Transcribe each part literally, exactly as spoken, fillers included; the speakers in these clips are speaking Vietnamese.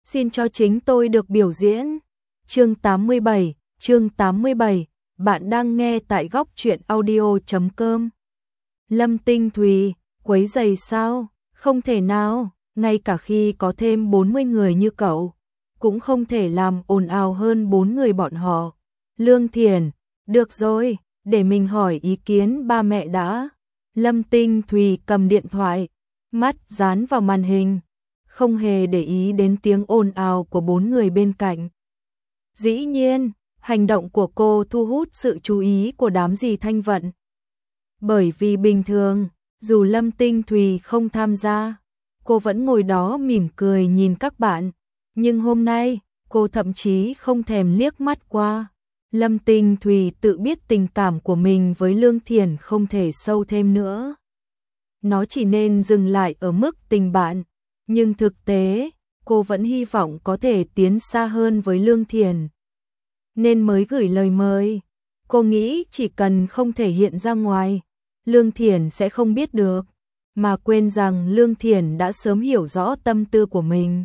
xin cho chính tôi được biểu diễn. Chương tám mươi bảy, chương tám mươi bảy, bạn đang nghe tại góc truyện audio chấm com. Lâm Tinh Thùy, quấy rầy sao? Không thể nào, ngay cả khi có thêm bốn mươi người như cậu, cũng không thể làm ồn ào hơn bốn người bọn họ. Lương Thiển, được rồi, để mình hỏi ý kiến ba mẹ đã. Lâm Tinh Thùy cầm điện thoại, mắt dán vào màn hình, không hề để ý đến tiếng ồn ào của bốn người bên cạnh. Dĩ nhiên, hành động của cô thu hút sự chú ý của đám dì Thanh Vận. Bởi vì bình thường, dù Lâm Tinh Thùy không tham gia, cô vẫn ngồi đó mỉm cười nhìn các bạn. Nhưng hôm nay, cô thậm chí không thèm liếc mắt qua. Lâm Tinh Thùy tự biết tình cảm của mình với Lương Thiển không thể sâu thêm nữa. Nó chỉ nên dừng lại ở mức tình bạn. Nhưng thực tế, cô vẫn hy vọng có thể tiến xa hơn với Lương Thiển. Nên mới gửi lời mời. Cô nghĩ chỉ cần không thể hiện ra ngoài, Lương Thiển sẽ không biết được. Mà quên rằng Lương Thiển đã sớm hiểu rõ tâm tư của mình.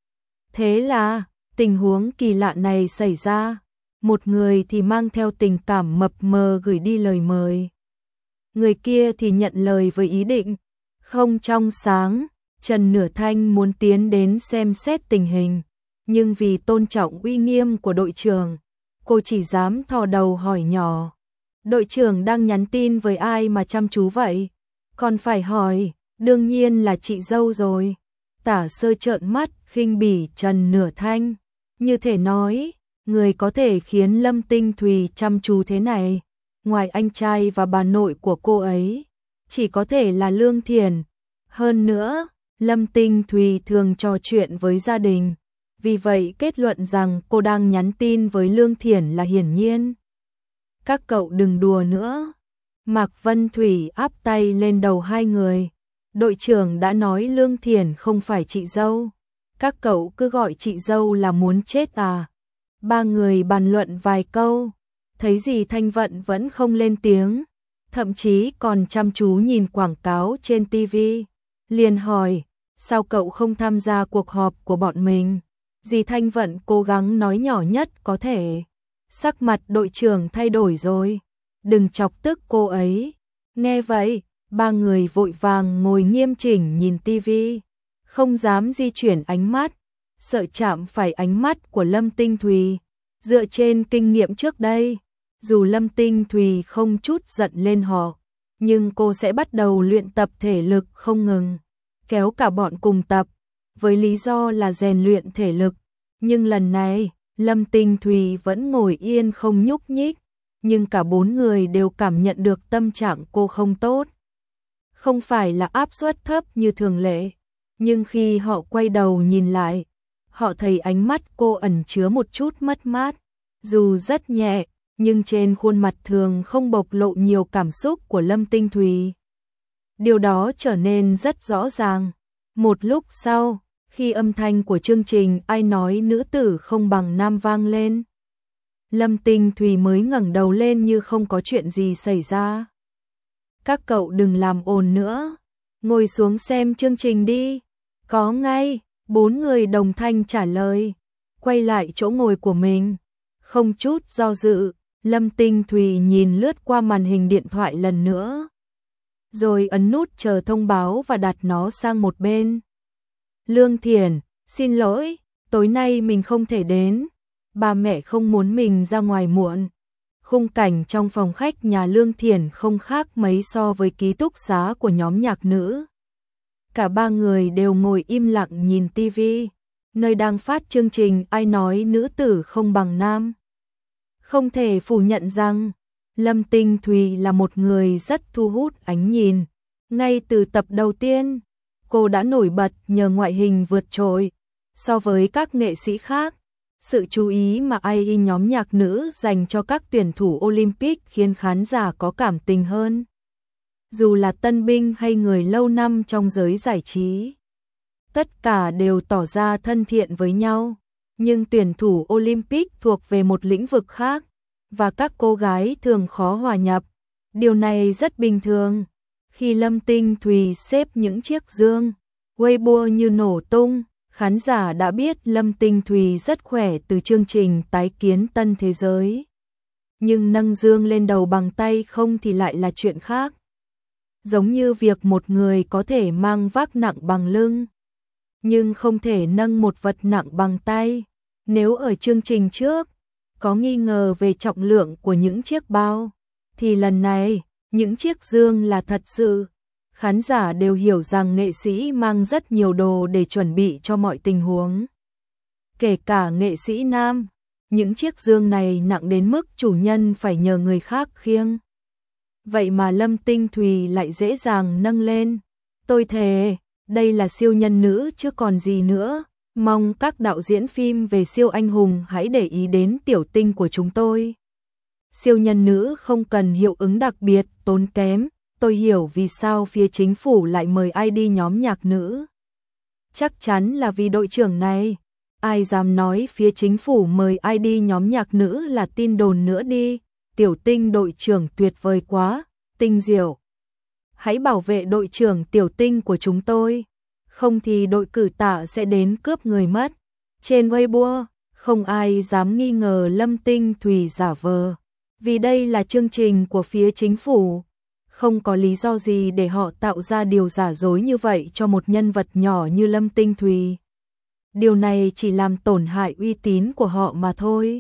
Thế là, tình huống kỳ lạ này xảy ra. Một người thì mang theo tình cảm mập mờ gửi đi lời mời. Người kia thì nhận lời với ý định không trong sáng. Trần Nửa Thanh muốn tiến đến xem xét tình hình, nhưng vì tôn trọng uy nghiêm của đội trưởng, cô chỉ dám thò đầu hỏi nhỏ. Đội trưởng đang nhắn tin với ai mà chăm chú vậy? Còn phải hỏi, đương nhiên là chị dâu rồi. Tả Sơ trợn mắt khinh bỉ Trần Nửa Thanh, như thể nói, người có thể khiến Lâm Tinh Thùy chăm chú thế này, ngoài anh trai và bà nội của cô ấy, chỉ có thể là Lương Thiển. Hơn nữa, Lâm Tinh Thùy thường trò chuyện với gia đình, vì vậy kết luận rằng cô đang nhắn tin với Lương Thiển là hiển nhiên. Các cậu đừng đùa nữa. Mạc Vân Thủy áp tay lên đầu hai người. Đội trưởng đã nói Lương Thiển không phải chị dâu. Các cậu cứ gọi chị dâu là muốn chết à? Ba người bàn luận vài câu, thấy gì Thanh Vận vẫn không lên tiếng, thậm chí còn chăm chú nhìn quảng cáo trên ti vi. Liền hỏi, sao cậu không tham gia cuộc họp của bọn mình? Dì Thanh Vận cố gắng nói nhỏ nhất có thể. Sắc mặt đội trưởng thay đổi rồi. Đừng chọc tức cô ấy. Nghe vậy, ba người vội vàng ngồi nghiêm chỉnh nhìn ti vi, không dám di chuyển ánh mắt, sợ chạm phải ánh mắt của Lâm Tinh Thùy. Dựa trên kinh nghiệm trước đây, dù Lâm Tinh Thùy không chút giận lên họ, nhưng cô sẽ bắt đầu luyện tập thể lực không ngừng, kéo cả bọn cùng tập, với lý do là rèn luyện thể lực. Nhưng lần này, Lâm Tinh Thùy vẫn ngồi yên không nhúc nhích, nhưng cả bốn người đều cảm nhận được tâm trạng cô không tốt. Không phải là áp suất thấp như thường lệ, nhưng khi họ quay đầu nhìn lại, họ thấy ánh mắt cô ẩn chứa một chút mất mát, dù rất nhẹ, nhưng trên khuôn mặt thường không bộc lộ nhiều cảm xúc của Lâm Tinh Thùy. Điều đó trở nên rất rõ ràng. Một lúc sau, khi âm thanh của chương trình Ai nói nữ tử không bằng nam vang lên, Lâm Tinh Thùy mới ngẩng đầu lên như không có chuyện gì xảy ra. Các cậu đừng làm ồn nữa, ngồi xuống xem chương trình đi. Có ngay, bốn người đồng thanh trả lời, quay lại chỗ ngồi của mình. Không chút do dự, Lâm Tinh Thùy nhìn lướt qua màn hình điện thoại lần nữa, rồi ấn nút chờ thông báo và đặt nó sang một bên. Lương Thiển, xin lỗi, tối nay mình không thể đến. Ba mẹ không muốn mình ra ngoài muộn. Khung cảnh trong phòng khách nhà Lương Thiển không khác mấy so với ký túc xá của nhóm nhạc nữ. Cả ba người đều ngồi im lặng nhìn ti vi, nơi đang phát chương trình Ai nói nữ tử không bằng nam. Không thể phủ nhận rằng, Lâm Tinh Thùy là một người rất thu hút ánh nhìn. Ngay từ tập đầu tiên, cô đã nổi bật nhờ ngoại hình vượt trội. So với các nghệ sĩ khác, sự chú ý mà i e nhóm nhạc nữ dành cho các tuyển thủ Olympic khiến khán giả có cảm tình hơn. Dù là tân binh hay người lâu năm trong giới giải trí, tất cả đều tỏ ra thân thiện với nhau. Nhưng tuyển thủ Olympic thuộc về một lĩnh vực khác, và các cô gái thường khó hòa nhập. Điều này rất bình thường. Khi Lâm Tinh Thùy xếp những chiếc dương, Weibo như nổ tung, Khán giả đã biết Lâm Tinh Thùy rất khỏe từ chương trình tái kiến Tân Thế Giới. Nhưng nâng dương lên đầu bằng tay không thì lại là chuyện khác. Giống như việc một người có thể mang vác nặng bằng lưng, nhưng không thể nâng một vật nặng bằng tay. Nếu ở chương trình trước có nghi ngờ về trọng lượng của những chiếc bao, thì lần này những chiếc dương là thật sự. Khán giả đều hiểu rằng nghệ sĩ mang rất nhiều đồ để chuẩn bị cho mọi tình huống. Kể cả nghệ sĩ nam, những chiếc dương này nặng đến mức chủ nhân phải nhờ người khác khiêng. Vậy mà Lâm Tinh Thùy lại dễ dàng nâng lên. Tôi thề, đây là siêu nhân nữ chứ còn gì nữa. Mong các đạo diễn phim về siêu anh hùng hãy để ý đến tiểu tinh của chúng tôi. Siêu nhân nữ không cần hiệu ứng đặc biệt, tốn kém. Tôi hiểu vì sao phía chính phủ lại mời ai đi nhóm nhạc nữ. Chắc chắn là vì đội trưởng này. Ai dám nói phía chính phủ mời ai đi nhóm nhạc nữ là tin đồn nữa đi. Tiểu tinh đội trưởng tuyệt vời quá, Tinh Diệu. Hãy bảo vệ đội trưởng tiểu tinh của chúng tôi. Không thì đội cử tạ sẽ đến cướp người mất. Trên Weibo, không ai dám nghi ngờ Lâm Tinh Thùy giả vờ. Vì đây là chương trình của phía chính phủ. Không có lý do gì để họ tạo ra điều giả dối như vậy cho một nhân vật nhỏ như Lâm Tinh Thùy. Điều này chỉ làm tổn hại uy tín của họ mà thôi.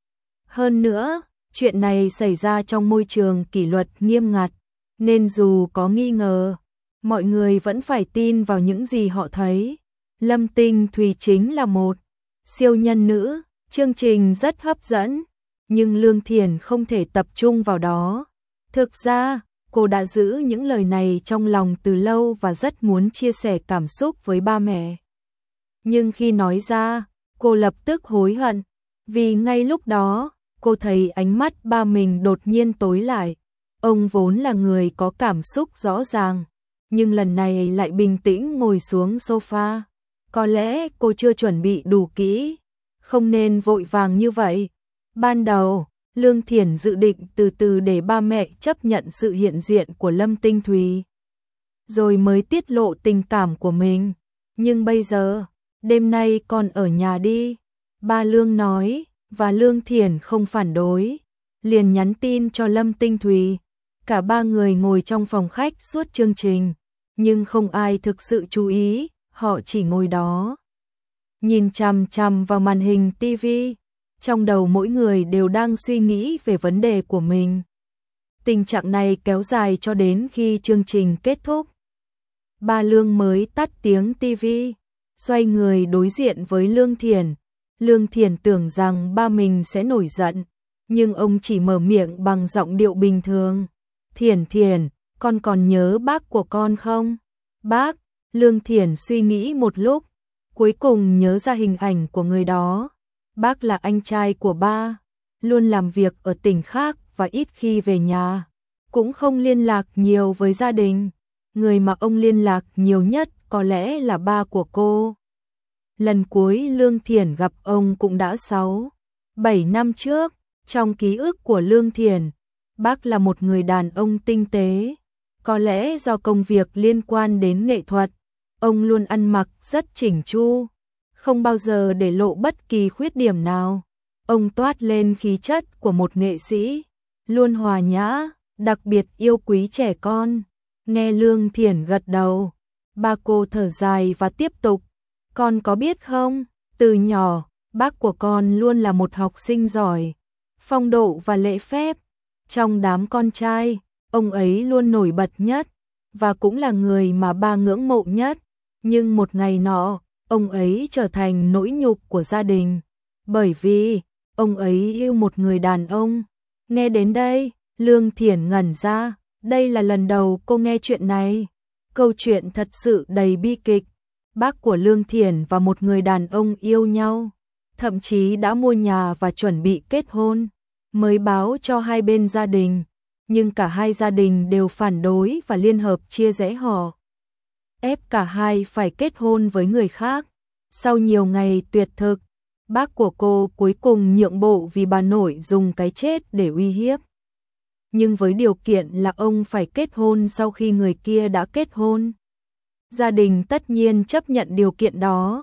Hơn nữa, chuyện này xảy ra trong môi trường kỷ luật nghiêm ngặt, nên dù có nghi ngờ, mọi người vẫn phải tin vào những gì họ thấy. Lâm Tinh Thùy chính là một siêu nhân nữ, chương trình rất hấp dẫn, nhưng Lương Thiển không thể tập trung vào đó. Thực ra, cô đã giữ những lời này trong lòng từ lâu và rất muốn chia sẻ cảm xúc với ba mẹ. Nhưng khi nói ra, cô lập tức hối hận, vì ngay lúc đó, cô thấy ánh mắt ba mình đột nhiên tối lại. Ông vốn là người có cảm xúc rõ ràng, nhưng lần này lại bình tĩnh ngồi xuống sofa. Có lẽ cô chưa chuẩn bị đủ kỹ, không nên vội vàng như vậy. Ban đầu, Lương Thiển dự định từ từ để ba mẹ chấp nhận sự hiện diện của Lâm Tinh Thùy, rồi mới tiết lộ tình cảm của mình. Nhưng bây giờ, đêm nay con ở nhà đi, ba Lương nói, và Lương Thiển không phản đối, liền nhắn tin cho Lâm Tinh Thùy. Cả ba người ngồi trong phòng khách suốt chương trình, nhưng không ai thực sự chú ý, họ chỉ ngồi đó, nhìn chằm chằm vào màn hình ti vi. Trong đầu mỗi người đều đang suy nghĩ về vấn đề của mình. Tình trạng này kéo dài cho đến khi chương trình kết thúc. Ba Lương mới tắt tiếng ti vi, xoay người đối diện với Lương Thiển. Lương Thiển tưởng rằng ba mình sẽ nổi giận, nhưng ông chỉ mở miệng bằng giọng điệu bình thường. Thiển Thiển, con còn nhớ bác của con không? Bác, Lương Thiển suy nghĩ một lúc, cuối cùng nhớ ra hình ảnh của người đó. Bác là anh trai của ba, luôn làm việc ở tỉnh khác và ít khi về nhà, cũng không liên lạc nhiều với gia đình. Người mà ông liên lạc nhiều nhất có lẽ là ba của cô. Lần cuối Lương Thiển gặp ông cũng đã sáu, bảy năm trước. Trong ký ức của Lương Thiển, bác là một người đàn ông tinh tế. Có lẽ do công việc liên quan đến nghệ thuật, ông luôn ăn mặc rất chỉnh chu, không bao giờ để lộ bất kỳ khuyết điểm nào. Ông toát lên khí chất của một nghệ sĩ, luôn hòa nhã, đặc biệt yêu quý trẻ con. Nghe Lương Thiển gật đầu, ba cô thở dài và tiếp tục. Con có biết không, từ nhỏ, bác của con luôn là một học sinh giỏi, phong độ và lễ phép. Trong đám con trai, ông ấy luôn nổi bật nhất, và cũng là người mà ba ngưỡng mộ nhất. Nhưng một ngày nọ, ông ấy trở thành nỗi nhục của gia đình, bởi vì ông ấy yêu một người đàn ông. Nghe đến đây, Lương Thiển ngẩn ra, đây là lần đầu cô nghe chuyện này. Câu chuyện thật sự đầy bi kịch. Bác của Lương Thiển và một người đàn ông yêu nhau, thậm chí đã mua nhà và chuẩn bị kết hôn, mới báo cho hai bên gia đình, nhưng cả hai gia đình đều phản đối và liên hợp chia rẽ họ, ép cả hai phải kết hôn với người khác. Sau nhiều ngày tuyệt thực, bác của cô cuối cùng nhượng bộ vì bà nội dùng cái chết để uy hiếp. Nhưng với điều kiện là ông phải kết hôn sau khi người kia đã kết hôn. Gia đình tất nhiên chấp nhận điều kiện đó.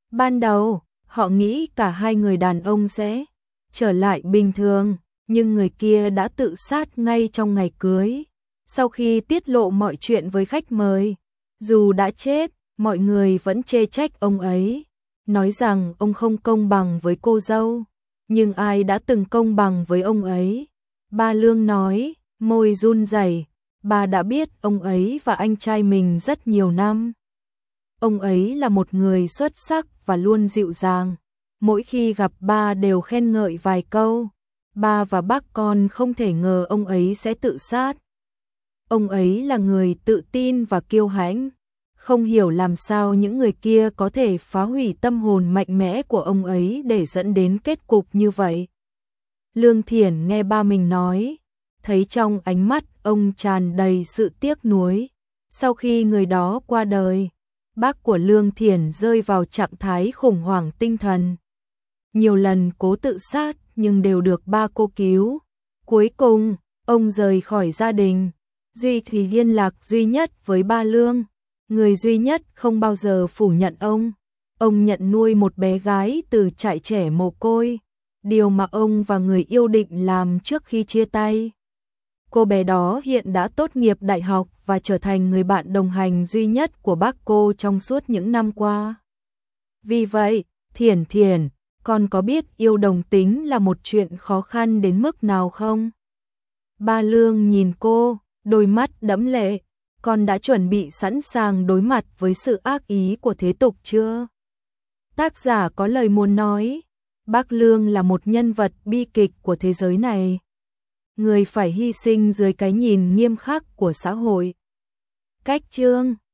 Ban đầu, họ nghĩ cả hai người đàn ông sẽ trở lại bình thường, nhưng người kia đã tự sát ngay trong ngày cưới. Sau khi tiết lộ mọi chuyện với khách mời, dù đã chết, mọi người vẫn chê trách ông ấy, nói rằng ông không công bằng với cô dâu, nhưng ai đã từng công bằng với ông ấy? Ba Lương nói, môi run rẩy, bà đã biết ông ấy và anh trai mình rất nhiều năm. Ông ấy là một người xuất sắc và luôn dịu dàng, mỗi khi gặp ba đều khen ngợi vài câu. Ba và bác con không thể ngờ ông ấy sẽ tự sát. Ông ấy là người tự tin và kiêu hãnh, không hiểu làm sao những người kia có thể phá hủy tâm hồn mạnh mẽ của ông ấy để dẫn đến kết cục như vậy. Lương Thiển nghe ba mình nói, thấy trong ánh mắt ông tràn đầy sự tiếc nuối. Sau khi người đó qua đời, bác của Lương Thiển rơi vào trạng thái khủng hoảng tinh thần. Nhiều lần cố tự sát nhưng đều được ba cô cứu. Cuối cùng, ông rời khỏi gia đình. Duy thì liên lạc duy nhất với ba Lương, người duy nhất không bao giờ phủ nhận ông. Ông nhận nuôi một bé gái từ trại trẻ mồ côi, điều mà ông và người yêu định làm trước khi chia tay. Cô bé đó hiện đã tốt nghiệp đại học và trở thành người bạn đồng hành duy nhất của bác cô trong suốt những năm qua. Vì vậy, Thiển Thiển, con có biết yêu đồng tính là một chuyện khó khăn đến mức nào không? Ba Lương nhìn cô, đôi mắt đẫm lệ, con đã chuẩn bị sẵn sàng đối mặt với sự ác ý của thế tục chưa? Tác giả có lời muốn nói, bác Lương là một nhân vật bi kịch của thế giới này. Người phải hy sinh dưới cái nhìn nghiêm khắc của xã hội. Cách chương